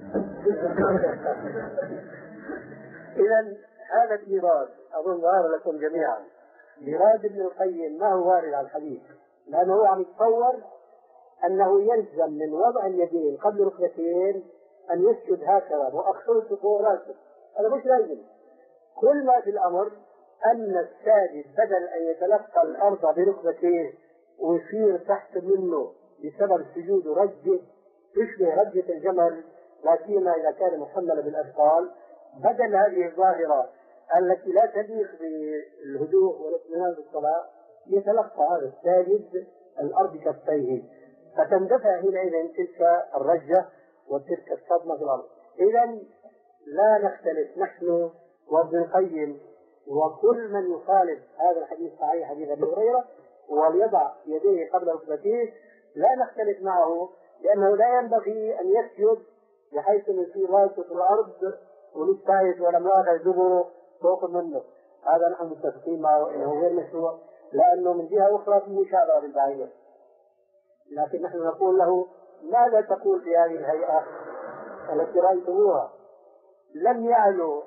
إذا هذا الإيراد أظن ظاهر لكم جميعا. إيراد ابن القيم ما هو وارد على الحديث، لأنه هو عم يتصور أنه يلزم من وضع اليدين قبل ركبتين أن يسجد هكذا مؤخرته فوق راسه. هذا مش لازم. كل ما في الأمر أن الساجد بدل أن يتلقى الأرض بركبتيه ويصير تحت منه بسبب سجود رجة تشبه رجة الجمل، لا سيما إذا كان محملا بالأثقال، بدل هذه الظاهرة التي لا تليق بالهدوء والاطمئنان في الصلاة يتلقى هذا الساجد الأرض كفيه، فتندفع حينئذ تلك الرجة وتلك الصدمة في الأرض. إذا لا نختلف نحن وابن القيم وكل من يخالف هذا الحديث صحيح حديث أبي هريرة وليضع يديه قبل ركبتيه، لا نختلف معه، لأنه لا ينبغي أن يسجد بحيث يصير راسه في الأرض ونستعيد ولم يأخذ دبره فوق منه. هذا نحن متفقين معه أنه غير مشروع، لأنه من جهة أخرى فيه مشابهة بالبعير. لكن نحن نقول له ماذا تقول في هذه الهيئة التي رأيتموها؟ لم يعلو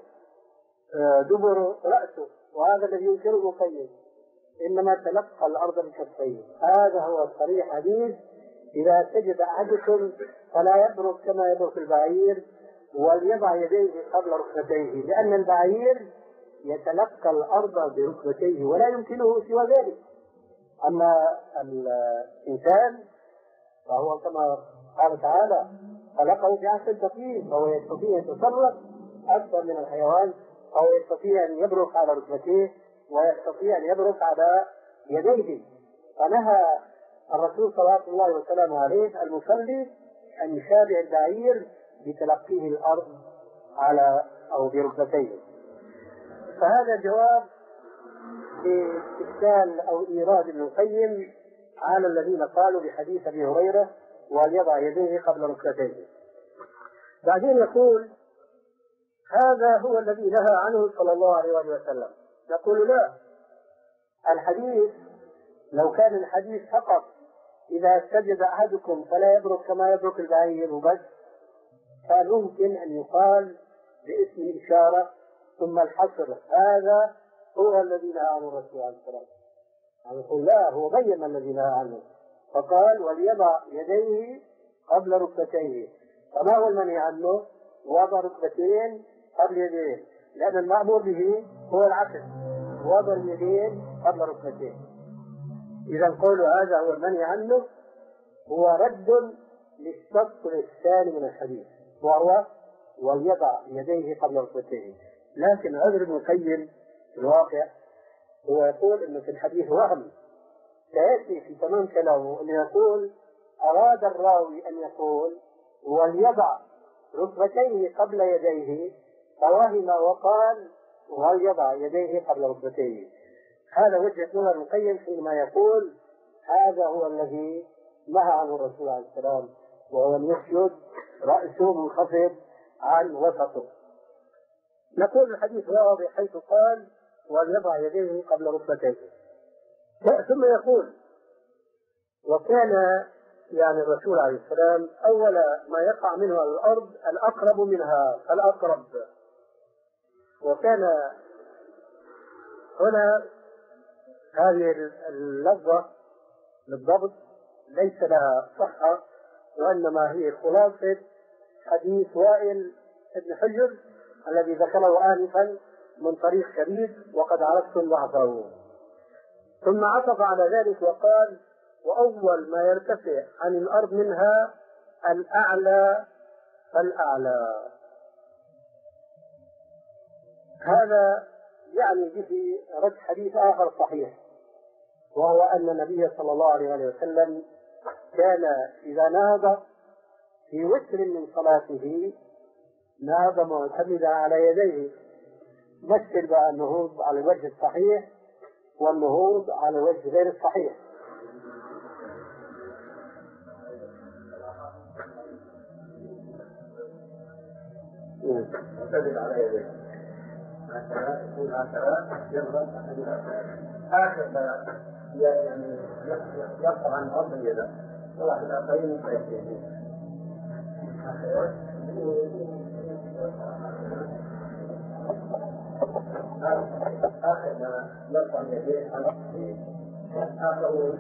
دبر رأسه، وهذا الذي ينكره المقيم، إنما تلقى الأرض بكفيه. هذا هو الصريح حديث: إذا سجد أحدكم فلا يبرك كما يبرك البعير وليضع يديه قبل ركبتيه، لأن البعير يتلقى الأرض بركبتيه ولا يمكنه سوى ذلك. أما الإنسان فهو كما قال تعالى خلقه في أحسن تقويم، فهو يستطيع أن يتصرف أكثر من الحيوان، أو يستطيع أن يبرك على ركبتيه ويستطيع أن يبرك على يديه. فنهى الرسول صلى الله وسلم عليه المصلي أن يشابه البعير بتلقيه الأرض على أو بركبتيه. فهذا جواب لاستدلال أو إيراد ابن القيم على الذين قالوا بحديث أبي هريرة وليضع يديه قبل ركبتيه. بعدين يقول: هذا هو الذي نهى عنه صلى الله عليه وسلم. نقول: لا، الحديث لو كان الحديث فقط إذا سجد أحدكم فلا يبرك كما يبرك البعير وبس، كان ممكن أن يقال باسم الإشارة ثم الحصر: هذا هو الذي نهى عنه الرسول عليه الصلاة والسلام. يقول: لا، هو بين الذي نهى عنه فقال: وليضع يديه قبل ركبتيه. فما هو المنهي عنه؟ وضع ركبتين قبل يديه، لأن المأمور به هو العكس، وضع اليدين قبل ركبتين. إذا قول هذا هو المنهي عنه هو رد للشطر الثاني من الحديث، وهو وليضع يديه قبل ركبتيه. لكن عذر ابن القيم في الواقع هو يقول انه في الحديث وهم سيأتي في تمام كلامه انه يقول اراد الراوي ان يقول وليضع ركبتيه قبل يديه، فوهم وقال وليضع يديه قبل ركبتيه. هذا وجهة نظر ابن القيم حينما يقول هذا هو الذي نهى عنه الرسول عليه السلام، وهو ان يسجد رأسه منخفض عن وسطه. نقول الحديث واضح حيث قال وليضع يديه قبل ركبتيه، ثم يقول: وكان يعني الرسول عليه السلام أول ما يقع منه على الأرض الأقرب منها الأقرب. وكان هنا هذه اللفظة بالضبط ليس لها صحة، وإنما هي خلاصة حديث وائل بن حجر الذي ذكره آنفا من طريق شديد وقد عرفتم ضعفه. ثم عطف على ذلك وقال: وأول ما يرتفع عن الأرض منها الأعلى فالأعلى. هذا يعني به رد حديث آخر صحيح، وهو أن النبي صلى الله عليه وسلم كان إذا نهض في وتر من صلاته نهض معتمدا على يديه، مثل بقى النهوض على الوجه الصحيح والنهوض على الوجه غير الصحيح. هكذا يكون هكذا يضرب آخر ما يعني يرفع عن أرض اليد وواحد الآخرين فيكتب آخر ما يرفع اليدين عن أرض آخر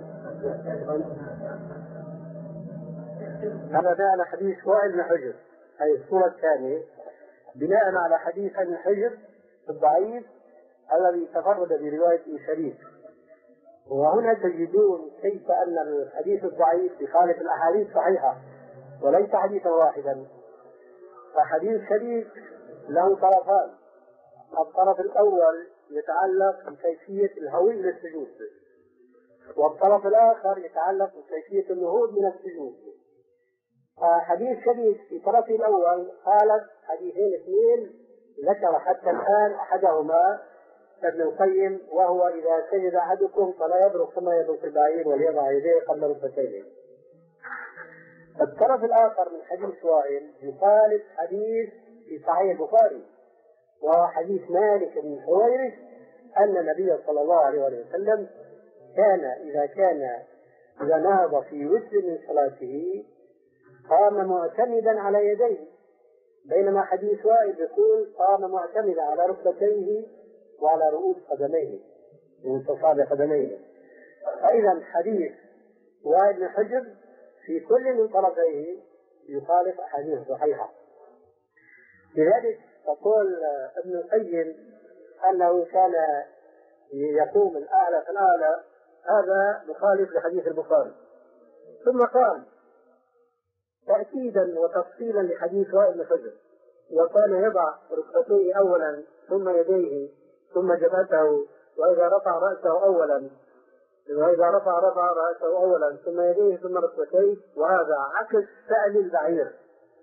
هذا بناء حديث وائل بن حجر، هذه الصورة الثانية بناء على حديث ابن حجر الضعيف الذي تفرد برواية شريك. وهنا تجدون كيف أن الحديث الضعيف يخالف الأحاديث الصحيحة وليس حديثا واحدا. فحديث شريك له طرفان، الطرف الأول يتعلق بكيفية الهوي إلى السجود، والطرف الآخر يتعلق بكيفية النهوض من السجود. فحديث شريك في طرفه الأول خالف حديثين اثنين ذكر حتى الآن أحدهما ابن القيم، وهو إذا سجد أحدكم فلا يبرك كما يبرك البعير وليضع يديه قبل ركبتيه. الطرف الآخر من حديث وائل يخالف حديث في صحيح البخاري، وهو حديث مالك بن حويرث أن النبي صلى الله عليه وسلم كان إذا كان إذا نهض في وتر من صلاته قام معتمدا على يديه، بينما حديث وائل يقول قام معتمدا على ركبتيه وعلى رؤوس قدميه وانتصاب قدميه. فإذا حديث وائل بن حجر في كل من طرفيه يخالف أحاديث صحيحة. لذلك تقول ابن القيم أنه كان يقوم الأعلى فالأعلى، هذا مخالف لحديث البخاري. ثم قال تأكيدا وتفصيلا لحديث وائل بن حجر وكان يضع ركبتيه أولا ثم يديه ثم جبهته، وإذا رفع رأسه أولا وإذا رفع رفع رأسه أولا ثم يديه ثم ركبتيه، وهذا عكس فعل البعير.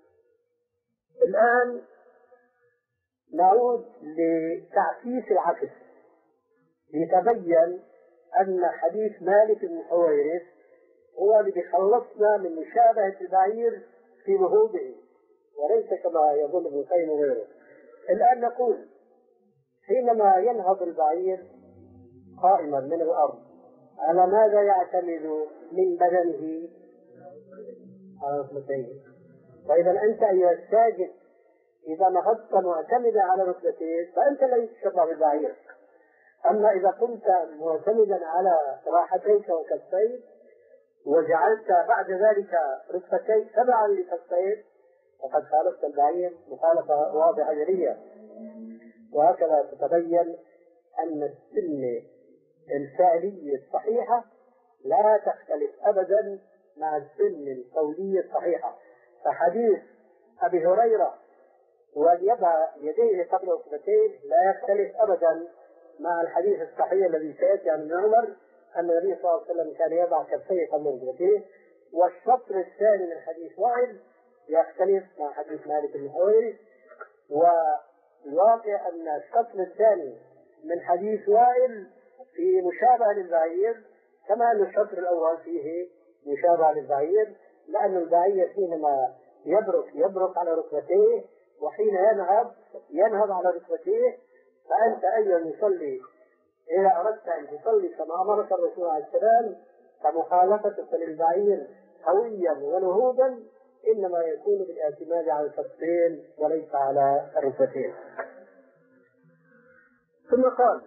الآن نعود لتعكيس العكس لتبين أن حديث مالك بن حويرث هو اللي بيخلصنا من مشابهة البعير في نهوضه وليس كما يظن ابن القيم وغيره. الآن نقول حينما ينهض البعير قائما من الأرض على ماذا يعتمد من بدنه؟ على ركبتيه. فإذا أنت أيها الساجد إذا نهضت معتمدا على ركبتيه فأنت ليس شبه بالبعير. أما إذا كنت معتمدا على راحتيك وكفيك وجعلت بعد ذلك ركبتيك تبعا لكفيك فقد خالفت البعير مخالفة واضحة جلية. وهكذا تتبين أن السنة الفعلية الصحيحة لا تختلف أبدا مع السنة القولية الصحيحة. فحديث أبي هريرة ويضع يديه قبل ركبتيه لا يختلف أبدا مع الحديث الصحيح الذي سيأتي عن ابن عمر أن النبي صلى الله عليه وسلم كان يضع كفيه قبل ركبتيه. والشطر الثاني من حديث وائل يختلف مع حديث مالك بن حويرث، والواقع أن الشطر الثاني من حديث وائل في مشابهة للبعير كما أن الشطر الأول فيه مشابهة للبعير، لأن البعير حينما يبرك يبرك على ركبتيه وحين ينهض ينهض على ركبتيه. فأنت أيها المصلي إذا أردت أن تصلي كما أمرك الرسول عليه السلام فمخالفتك للبعير هويا ونهوضا إنما يكون بالاعتماد على الكفين وليس على الركبتين. ثم قال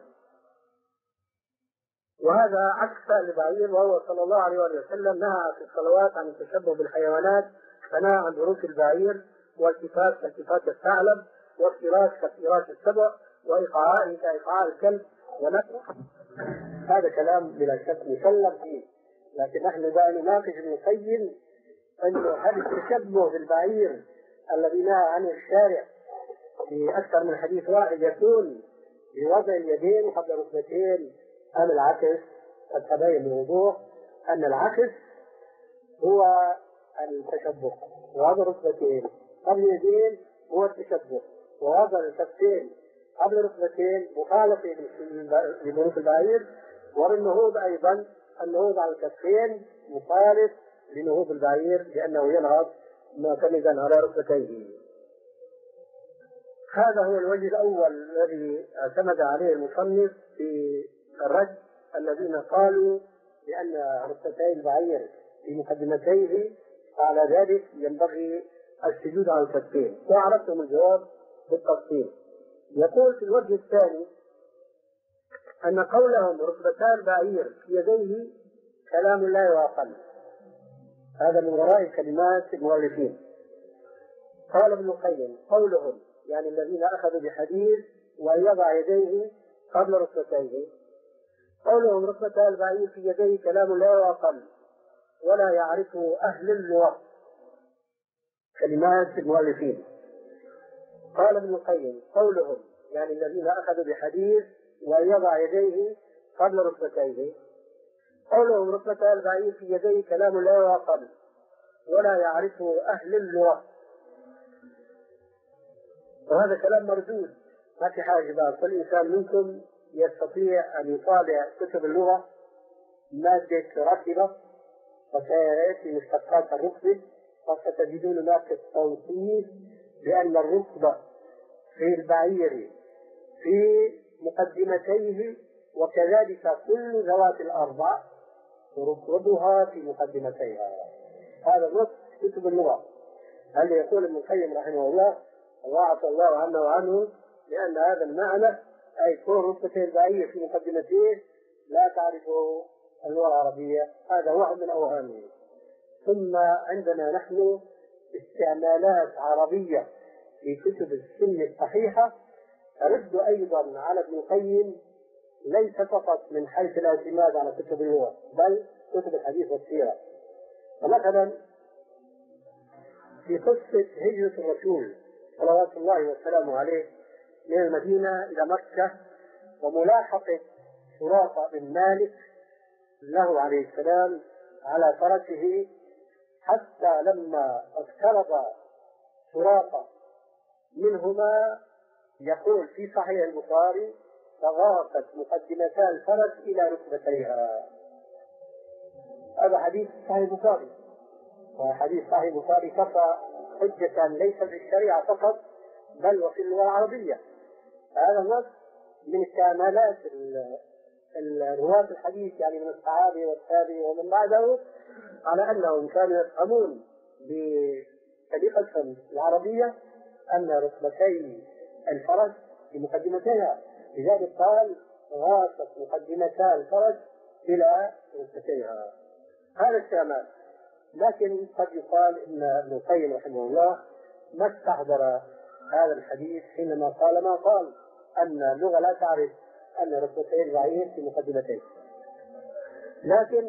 وهذا عكس البعير، وهو صلى الله عليه وسلم نهى في الصلوات عن التشبه بالحيوانات، فنهى عن بروك البعير والتفات كالتفات الثعلب وافتراش كافتراش السبع وإيقاعه كإيقاع الكلب ونحوه. هذا كلام بلا شك مسلم فيه، لكن نحن بقى نناقش ابن القيم أنه هل التشبه بالبعير الذي نهى عنه الشارع في أكثر من حديث واحد يكون بوضع اليدين قبل ركبتين أم العكس؟ قد تبين الوضوح أن العكس هو التشبه، ووضع الركبتين قبل اليدين هو التشبه، ووضع الكفين قبل ركبتين مخالفة لبروك البعير، والنهوض أيضا النهوض على الكفين مخالف لنهوض البعير لأنه ينهض معتمدا على ركبتيه. هذا هو الوجه الأول الذي اعتمد عليه المصنف في الرد الذين قالوا بأن ركبتي البعير في مقدمتيه على ذلك ينبغي السجود على الكفين، وعرفتم الجواب بالتفصيل. يقول في الوجه الثاني أن قولهم ركبتا البعير في يديه كلام لا يعقل، هذا من وراء كلمات المؤلفين. قال ابن القيم قولهم يعني الذين أخذوا بحديث وأن يضع يديه قبل ركبتيه، قولهم ركبتا البعير في يديه كلام لا يعقل ولا يعرفه أهل اللغة، كلمات المؤلفين. قال ابن القيم قولهم يعني الذين أخذوا بحديث وأن يضع يديه قبل ركبتيه، قولهم ركبتا البعير في يديه كلام لا يعقل ولا يعرفه أهل اللغة، وهذا كلام مردود، ما في حاجة بقى. كل إنسان منكم يستطيع أن يطالع كتب اللغة مادة ركبة وسيأتي مشتقات الركبة، وستجدون هناك التوصيف بأن الركبة في البعير في مقدمتيه وكذلك كل ذوات الأربع ركبها في مقدمتيها. هذا النص كتب اللغة. هل يقول ابن القيم رحمه الله وعفى الله عنه وعنه لأن هذا المعنى أي كون ركبتي البعير في مقدمتيه لا تعرفه اللغة العربية، هذا واحد من أوهامه. ثم عندنا نحن استعمالات عربية في كتب السنة الصحيحة ترد أيضا على ابن القيم، ليس فقط من حيث الاعتماد على كتب اللغة بل كتب الحديث والسيرة. فمثلا في قصة هجرة الرسول صلوات الله وسلامه عليه من المدينة إلى مكة وملاحقة سراقة بن مالك له عليه السلام على فرسه، حتى لما اقترب سراقة منهما يقول في صحيح البخاري تغاصت مقدمتا الفرس إلى ركبتيها. هذا حديث صحيح البخاري، وحديث صحيح البخاري كفى حجة ليس في الشريعة فقط بل وفي اللغة العربية. هذا النص من استعمالات رواة الحديث يعني من الصحابة والتابعين ومن بعده على أنهم كانوا يفهمون بطريقتهم العربية أن ركبتي الفرس في مقدمتها، لذلك قال غاصت مقدمتا الفرس إلى ركبتيها. هذا استعمال. لكن قد يقال إن ابن القيم رحمه الله ما استحضر هذا الحديث حينما قال ما قال أن اللغة لا تعرف أن ركبتي البعير في مقدمتين، لكن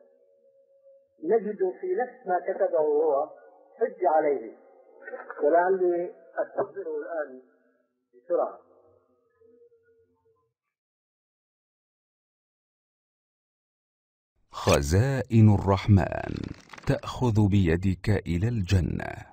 نجد في نفس ما كتبه هو حج عليه، ولعلي أستحضره الآن بسرعة. خزائن الرحمن تأخذ بيدك إلى الجنة.